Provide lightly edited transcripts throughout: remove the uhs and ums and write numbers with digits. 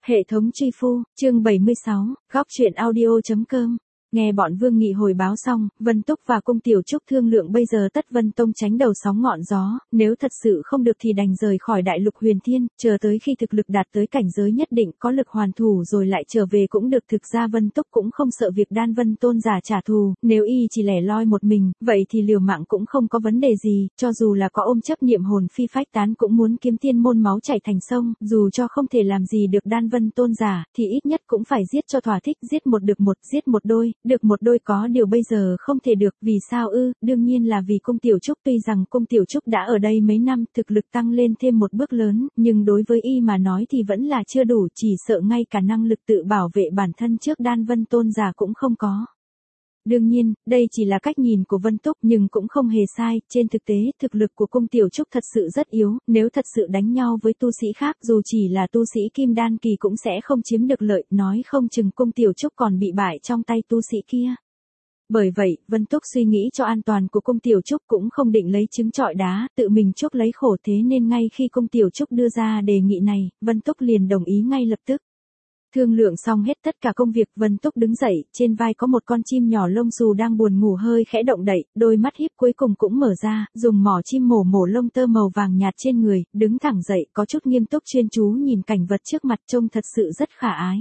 Hệ thống truy phu, chương 76, góc truyện audio.com. Nghe bọn Vương Nghị hồi báo xong, Vân Túc và Cung Tiểu Trúc thương lượng bây giờ tất Vân Tông tránh đầu sóng ngọn gió, nếu thật sự không được thì đành rời khỏi Đại Lục Huyền Thiên, chờ tới khi thực lực đạt tới cảnh giới nhất định có lực hoàn thủ rồi lại trở về cũng được. Thực ra Vân Túc cũng không sợ việc Đan Vân Tôn giả trả thù, nếu y chỉ lẻ loi một mình, vậy thì liều mạng cũng không có vấn đề gì, cho dù là có ôm chấp niệm hồn phi phách tán cũng muốn kiếm tiên môn máu chảy thành sông, dù cho không thể làm gì được Đan Vân Tôn giả, thì ít nhất cũng phải giết cho thỏa thích, giết một được một, giết một đôi, được một đôi. Có điều bây giờ không thể được, vì sao ư? Đương nhiên là vì Cung Tiểu Trúc. Tuy rằng Cung Tiểu Trúc đã ở đây mấy năm, thực lực tăng lên thêm một bước lớn, nhưng đối với y mà nói thì vẫn là chưa đủ, chỉ sợ ngay cả năng lực tự bảo vệ bản thân trước Đan Vân Tôn giả cũng không có. Đương nhiên, đây chỉ là cách nhìn của Vân Túc nhưng cũng không hề sai, trên thực tế, thực lực của Cung Tiểu Trúc thật sự rất yếu, nếu thật sự đánh nhau với tu sĩ khác dù chỉ là tu sĩ Kim Đan kỳ cũng sẽ không chiếm được lợi, nói không chừng Cung Tiểu Trúc còn bị bại trong tay tu sĩ kia. Bởi vậy, Vân Túc suy nghĩ cho an toàn của Cung Tiểu Trúc cũng không định lấy trứng trọi đá, tự mình chuốc lấy khổ, thế nên ngay khi Cung Tiểu Trúc đưa ra đề nghị này, Vân Túc liền đồng ý ngay lập tức. Thương lượng xong hết tất cả công việc, Vân Túc đứng dậy, trên vai có một con chim nhỏ lông xù đang buồn ngủ hơi khẽ động đậy, đôi mắt híp cuối cùng cũng mở ra, dùng mỏ chim mổ lông tơ màu vàng nhạt trên người, đứng thẳng dậy, có chút nghiêm túc chuyên chú nhìn cảnh vật trước mặt, trông thật sự rất khả ái.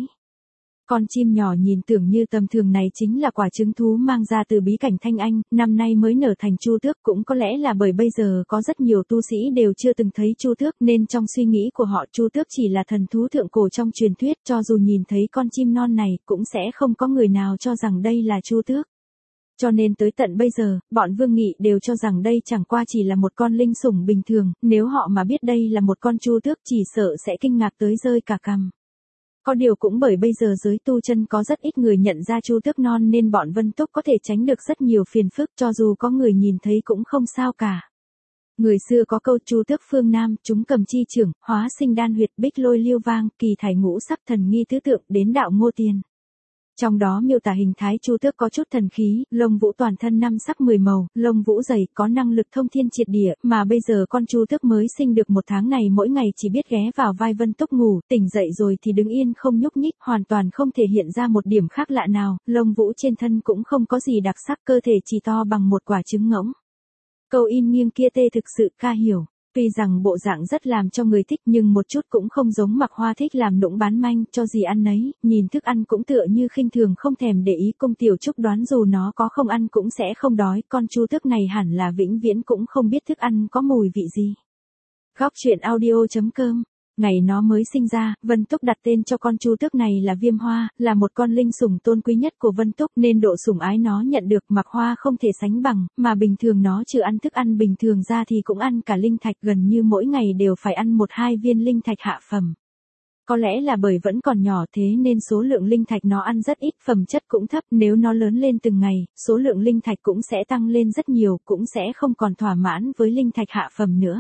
Con chim nhỏ nhìn tưởng như tầm thường này chính là quả trứng thú mang ra từ bí cảnh Thanh Anh, năm nay mới nở thành chu tước, cũng có lẽ là bởi bây giờ có rất nhiều tu sĩ đều chưa từng thấy chu tước nên trong suy nghĩ của họ chu tước chỉ là thần thú thượng cổ trong truyền thuyết, cho dù nhìn thấy con chim non này cũng sẽ không có người nào cho rằng đây là chu tước. Cho nên tới tận bây giờ, bọn Vương Nghị đều cho rằng đây chẳng qua chỉ là một con linh sủng bình thường, nếu họ mà biết đây là một con chu tước chỉ sợ sẽ kinh ngạc tới rơi cả cằm. Có điều cũng bởi bây giờ giới tu chân có rất ít người nhận ra chu tước non nên bọn Vân Túc có thể tránh được rất nhiều phiền phức, cho dù có người nhìn thấy cũng không sao cả. Người xưa có câu chu tước phương Nam, chúng cầm chi trưởng, hóa sinh đan huyệt, bích lôi liêu vang, kỳ thải ngũ sắc, thần nghi tứ tượng, đến đạo ngô tiền. Trong đó miêu tả hình thái chu tước có chút thần khí, lông vũ toàn thân 5 sắc 10 màu, lông vũ dày, có năng lực thông thiên triệt địa, mà bây giờ con chu tước mới sinh được 1 tháng này mỗi ngày chỉ biết ghé vào vai Vân Túc ngủ, tỉnh dậy rồi thì đứng yên không nhúc nhích, hoàn toàn không thể hiện ra một điểm khác lạ nào, lông vũ trên thân cũng không có gì đặc sắc, cơ thể chỉ to bằng một quả trứng ngỗng. Câu in nghiêng kia tê thực sự ca hiểu. Tuy rằng bộ dạng rất làm cho người thích nhưng một chút cũng không giống Mặc Hoa thích làm nũng bán manh, cho gì ăn nấy, nhìn thức ăn cũng tựa như khinh thường không thèm để ý. Cung Tiểu Trúc đoán dù nó có không ăn cũng sẽ không đói, con chu tước này hẳn là vĩnh viễn cũng không biết thức ăn có mùi vị gì. Góc truyện audio.com. Ngày nó mới sinh ra, Vân Túc đặt tên cho con chu tước này là Viêm Hoa, là một con linh sủng tôn quý nhất của Vân Túc nên độ sủng ái nó nhận được Mặc Hoa không thể sánh bằng, mà bình thường nó trừ ăn thức ăn bình thường ra thì cũng ăn cả linh thạch, gần như mỗi ngày đều phải ăn 1-2 viên linh thạch hạ phẩm. Có lẽ là bởi vẫn còn nhỏ thế nên số lượng linh thạch nó ăn rất ít, phẩm chất cũng thấp, nếu nó lớn lên từng ngày, số lượng linh thạch cũng sẽ tăng lên rất nhiều, cũng sẽ không còn thỏa mãn với linh thạch hạ phẩm nữa.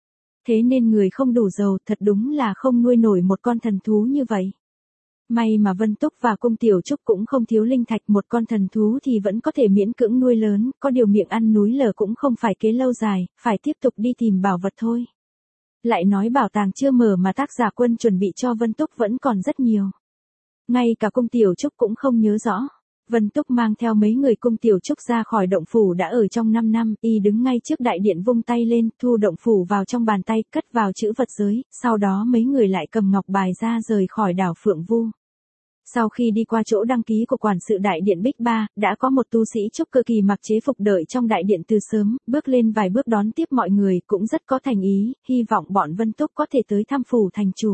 Thế nên người không đủ giàu, thật đúng là không nuôi nổi một con thần thú như vậy. May mà Vân Túc và Cung Tiểu Trúc cũng không thiếu linh thạch, một con thần thú thì vẫn có thể miễn cưỡng nuôi lớn, có điều miệng ăn núi lở cũng không phải kế lâu dài, phải tiếp tục đi tìm bảo vật thôi. Lại nói bảo tàng chưa mở mà tác giả Quân chuẩn bị cho Vân Túc vẫn còn rất nhiều. Ngay cả Cung Tiểu Trúc cũng không nhớ rõ. Vân Túc mang theo mấy người Cung Tiểu Trúc ra khỏi động phủ đã ở trong 5 năm, y đứng ngay trước đại điện vung tay lên, thu động phủ vào trong bàn tay, cất vào chữ vật giới, sau đó mấy người lại cầm ngọc bài ra rời khỏi đảo Phượng Vu. Sau khi đi qua chỗ đăng ký của quản sự đại điện Bích Ba, đã có một tu sĩ trúc cơ kỳ mặc chế phục đợi trong đại điện từ sớm, bước lên vài bước đón tiếp mọi người, cũng rất có thành ý, hy vọng bọn Vân Túc có thể tới thăm phủ thành chủ.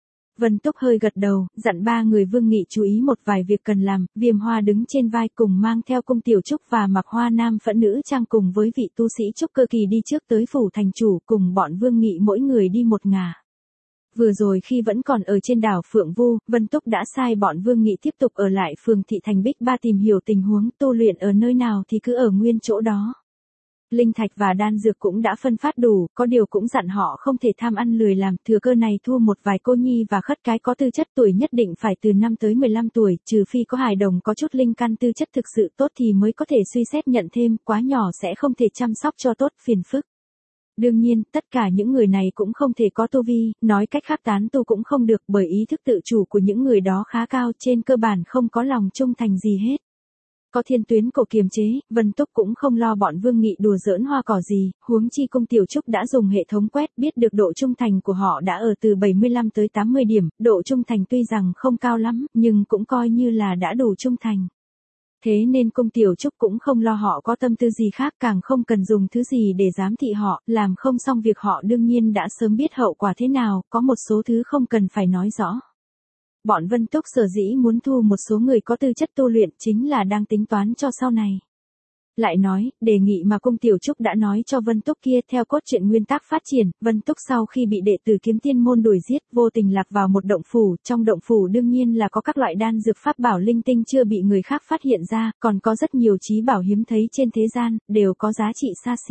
Vân Túc hơi gật đầu, dặn 3 người Vương Nghị chú ý một vài việc cần làm, Viêm Hoa đứng trên vai cùng mang theo Cung Tiểu Trúc và Mặc Hoa nam phẫn nữ trang cùng với vị tu sĩ trúc cơ kỳ đi trước tới phủ thành chủ, cùng bọn Vương Nghị mỗi người đi một ngả. Vừa rồi khi vẫn còn ở trên đảo Phượng Vu, Vân Túc đã sai bọn Vương Nghị tiếp tục ở lại phường thị thành Bích Ba tìm hiểu tình huống, tu luyện ở nơi nào thì cứ ở nguyên chỗ đó. Linh thạch và đan dược cũng đã phân phát đủ, có điều cũng dặn họ không thể tham ăn lười làm, thừa cơ này thu một vài cô nhi và khất cái có tư chất, tuổi nhất định phải từ 5 tới 15 tuổi, trừ phi có hài đồng có chút linh căn tư chất thực sự tốt thì mới có thể suy xét nhận thêm, quá nhỏ sẽ không thể chăm sóc cho tốt, phiền phức. Đương nhiên, tất cả những người này cũng không thể có tu vi, nói cách khác tán tu cũng không được bởi ý thức tự chủ của những người đó khá cao, trên cơ bản không có lòng trung thành gì hết. Có thiên tuyến cổ kiềm chế, Vân Túc cũng không lo bọn Vương Nghị đùa giỡn hoa cỏ gì, huống chi Cung Tiểu Trúc đã dùng hệ thống quét biết được độ trung thành của họ đã ở từ 75 tới 80 điểm, độ trung thành tuy rằng không cao lắm, nhưng cũng coi như là đã đủ trung thành. Thế nên Cung Tiểu Trúc cũng không lo họ có tâm tư gì khác, càng không cần dùng thứ gì để giám thị họ, làm không xong việc họ đương nhiên đã sớm biết hậu quả thế nào, có một số thứ không cần phải nói rõ. Bọn Vân Túc sở dĩ muốn thu một số người có tư chất tu luyện chính là đang tính toán cho sau này. Lại nói, đề nghị mà Cung Tiểu Trúc đã nói cho Vân Túc kia theo cốt truyện nguyên tác phát triển, Vân Túc sau khi bị đệ tử Kiếm Tiên môn đuổi giết, vô tình lạc vào một động phủ, trong động phủ đương nhiên là có các loại đan dược pháp bảo linh tinh chưa bị người khác phát hiện ra, còn có rất nhiều trí bảo hiếm thấy trên thế gian, đều có giá trị xa xỉ.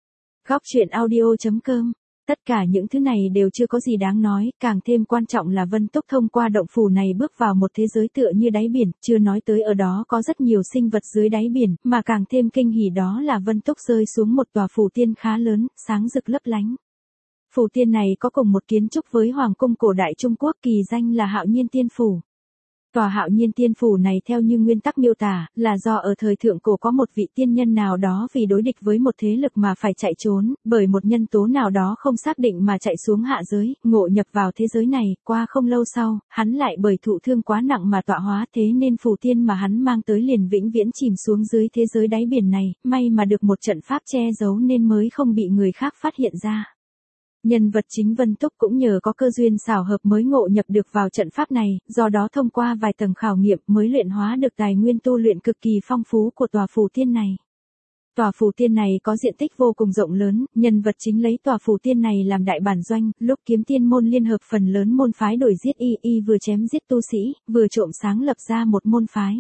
Góc truyện audio.com. Tất cả những thứ này đều chưa có gì đáng nói, càng thêm quan trọng là Vân Túc thông qua động phủ này bước vào một thế giới tựa như đáy biển, chưa nói tới ở đó có rất nhiều sinh vật dưới đáy biển, mà càng thêm kinh hỉ đó là Vân Túc rơi xuống một tòa phủ tiên khá lớn, sáng rực lấp lánh. Phủ tiên này có cùng một kiến trúc với Hoàng cung cổ đại Trung Quốc, kỳ danh là Hạo Nhiên Tiên Phủ. Tòa Hạo Nhiên Tiên Phủ này theo như nguyên tắc miêu tả, là do ở thời thượng cổ có một vị tiên nhân nào đó vì đối địch với một thế lực mà phải chạy trốn, bởi một nhân tố nào đó không xác định mà chạy xuống hạ giới, ngộ nhập vào thế giới này, qua không lâu sau, hắn lại bởi thụ thương quá nặng mà tọa hóa, thế nên phù tiên mà hắn mang tới liền vĩnh viễn chìm xuống dưới thế giới đáy biển này, may mà được một trận pháp che giấu nên mới không bị người khác phát hiện ra. Nhân vật chính Vân Túc cũng nhờ có cơ duyên xảo hợp mới ngộ nhập được vào trận pháp này, do đó thông qua vài tầng khảo nghiệm mới luyện hóa được tài nguyên tu luyện cực kỳ phong phú của tòa phù tiên này. Tòa phù tiên này có diện tích vô cùng rộng lớn, nhân vật chính lấy tòa phù tiên này làm đại bản doanh, lúc Kiếm Tiên môn liên hợp phần lớn môn phái đổi giết y vừa chém giết tu sĩ, vừa trộm sáng lập ra một môn phái.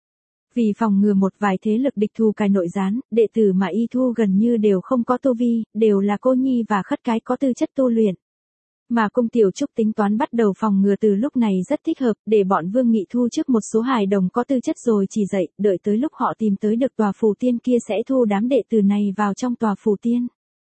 Vì phòng ngừa một vài thế lực địch thù cài nội gián, đệ tử mà y thu gần như đều không có tu vi, đều là cô nhi và khất cái có tư chất tu luyện. Mà Cung Tiểu Trúc tính toán bắt đầu phòng ngừa từ lúc này rất thích hợp, để bọn Vương Nghị thu trước một số hài đồng có tư chất rồi chỉ dạy, đợi tới lúc họ tìm tới được tòa phù tiên kia sẽ thu đám đệ tử này vào trong tòa phù tiên.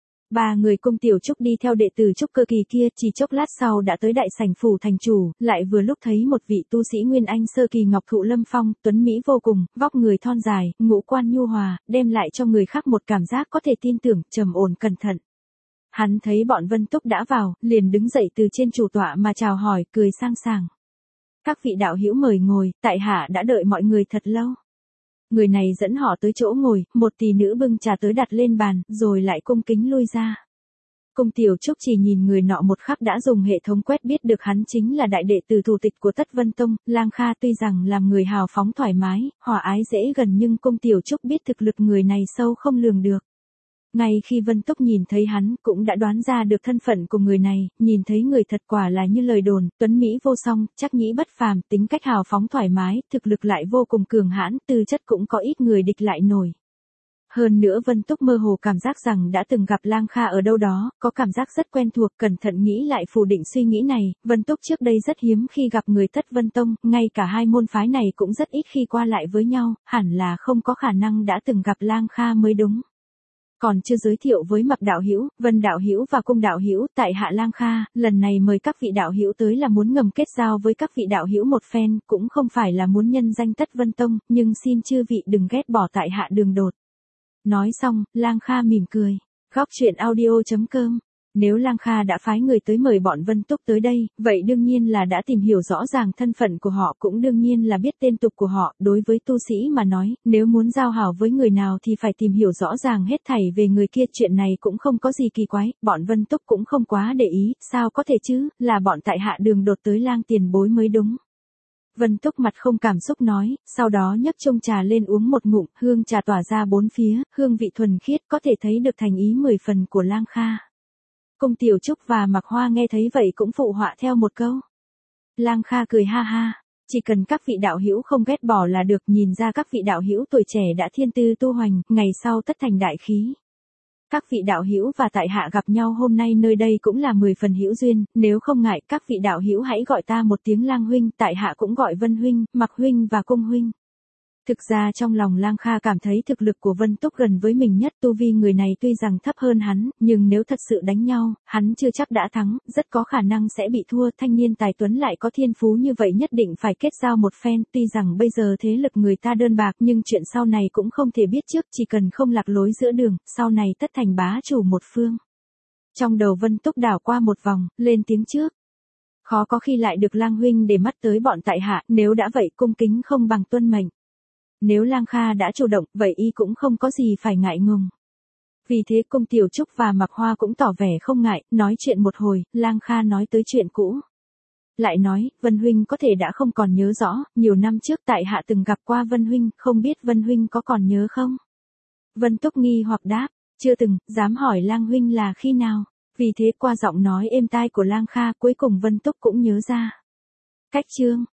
Ba người Cung Tiểu Trúc đi theo đệ tử Trúc Cơ kỳ kia, chỉ chốc lát sau đã tới đại sảnh phủ thành chủ, lại vừa lúc thấy một vị tu sĩ Nguyên Anh sơ kỳ Ngọc Thụ Lâm Phong, tuấn mỹ vô cùng, vóc người thon dài, ngũ quan nhu hòa, đem lại cho người khác một cảm giác có thể tin tưởng, trầm ổn cẩn thận. Hắn thấy bọn Vân Túc đã vào, liền đứng dậy từ trên chủ tọa mà chào hỏi, cười sang sảng. Các vị đạo hữu mời ngồi, tại hạ đã đợi mọi người thật lâu. Người này dẫn họ tới chỗ ngồi, một tỷ nữ bưng trà tới đặt lên bàn, rồi lại cung kính lui ra. Cung Tiểu Trúc chỉ nhìn người nọ một khắc đã dùng hệ thống quét biết được hắn chính là đại đệ tử thủ tịch của Tất Vân Tông, Lang Kha. Tuy rằng làm người hào phóng thoải mái, hòa ái dễ gần nhưng Cung Tiểu Trúc biết thực lực người này sâu không lường được. Ngay khi Vân Túc nhìn thấy hắn, cũng đã đoán ra được thân phận của người này, nhìn thấy người thật quả là như lời đồn, tuấn mỹ vô song, chắc nhĩ bất phàm, tính cách hào phóng thoải mái, thực lực lại vô cùng cường hãn, tư chất cũng có ít người địch lại nổi. Hơn nữa Vân Túc mơ hồ cảm giác rằng đã từng gặp Lang Kha ở đâu đó, có cảm giác rất quen thuộc, cẩn thận nghĩ lại phủ định suy nghĩ này, Vân Túc trước đây rất hiếm khi gặp người Tất Vân Tông, ngay cả hai môn phái này cũng rất ít khi qua lại với nhau, hẳn là không có khả năng đã từng gặp Lang Kha mới đúng. Còn chưa giới thiệu với Mạc đạo hữu, Vân đạo hữu và Cung đạo hữu, tại hạ Lang Kha, lần này mời các vị đạo hữu tới là muốn ngầm kết giao với các vị đạo hữu một phen, cũng không phải là muốn nhân danh Tất Vân Tông, nhưng xin chư vị đừng ghét bỏ tại hạ đường đột. Nói xong, Lang Kha mỉm cười. Góc truyện audio.com. Nếu Lang Kha đã phái người tới mời bọn Vân Túc tới đây, vậy đương nhiên là đã tìm hiểu rõ ràng thân phận của họ, cũng đương nhiên là biết tên tục của họ. Đối với tu sĩ mà nói, nếu muốn giao hảo với người nào thì phải tìm hiểu rõ ràng hết thảy về người kia, chuyện này cũng không có gì kỳ quái, bọn Vân Túc cũng không quá để ý, sao có thể chứ, là bọn tại hạ đường đột tới Lang tiền bối mới đúng. Vân Túc mặt không cảm xúc nói, sau đó nhấc chung trà lên uống một ngụm, hương trà tỏa ra bốn phía, hương vị thuần khiết, có thể thấy được thành ý 10 phần của Lang Kha. Cung Tiểu Trúc và Mạc Hoa nghe thấy vậy cũng phụ họa theo một câu. Lang Kha cười ha ha, chỉ cần các vị đạo hữu không ghét bỏ là được, nhìn ra các vị đạo hữu tuổi trẻ đã thiên tư tu hoành, ngày sau tất thành đại khí. Các vị đạo hữu và tại hạ gặp nhau hôm nay nơi đây cũng là 10 phần hữu duyên, nếu không ngại các vị đạo hữu hãy gọi ta một tiếng Lang huynh, tại hạ cũng gọi Vân huynh, Mạc huynh và Cung huynh. Thực ra trong lòng Lang Kha cảm thấy thực lực của Vân Túc gần với mình nhất, tu vi người này tuy rằng thấp hơn hắn, nhưng nếu thật sự đánh nhau, hắn chưa chắc đã thắng, rất có khả năng sẽ bị thua. Thanh niên tài tuấn lại có thiên phú như vậy nhất định phải kết giao một phen, tuy rằng bây giờ thế lực người ta đơn bạc nhưng chuyện sau này cũng không thể biết trước, chỉ cần không lạc lối giữa đường, sau này tất thành bá chủ một phương. Trong đầu Vân Túc đảo qua một vòng, lên tiếng trước. Khó có khi lại được Lang huynh để mắt tới bọn tại hạ, nếu đã vậy cung kính không bằng tuân mệnh. Nếu Lang Kha đã chủ động, vậy y cũng không có gì phải ngại ngùng. Vì thế Cung Tiểu Trúc và Mạc Hoa cũng tỏ vẻ không ngại, nói chuyện một hồi, Lang Kha nói tới chuyện cũ. Lại nói, Vân huynh có thể đã không còn nhớ rõ, nhiều năm trước tại hạ từng gặp qua Vân huynh, không biết Vân huynh có còn nhớ không? Vân Túc nghi hoặc đáp, chưa từng, dám hỏi Lang huynh là khi nào? Vì thế qua giọng nói êm tai của Lang Kha, cuối cùng Vân Túc cũng nhớ ra. Cách chương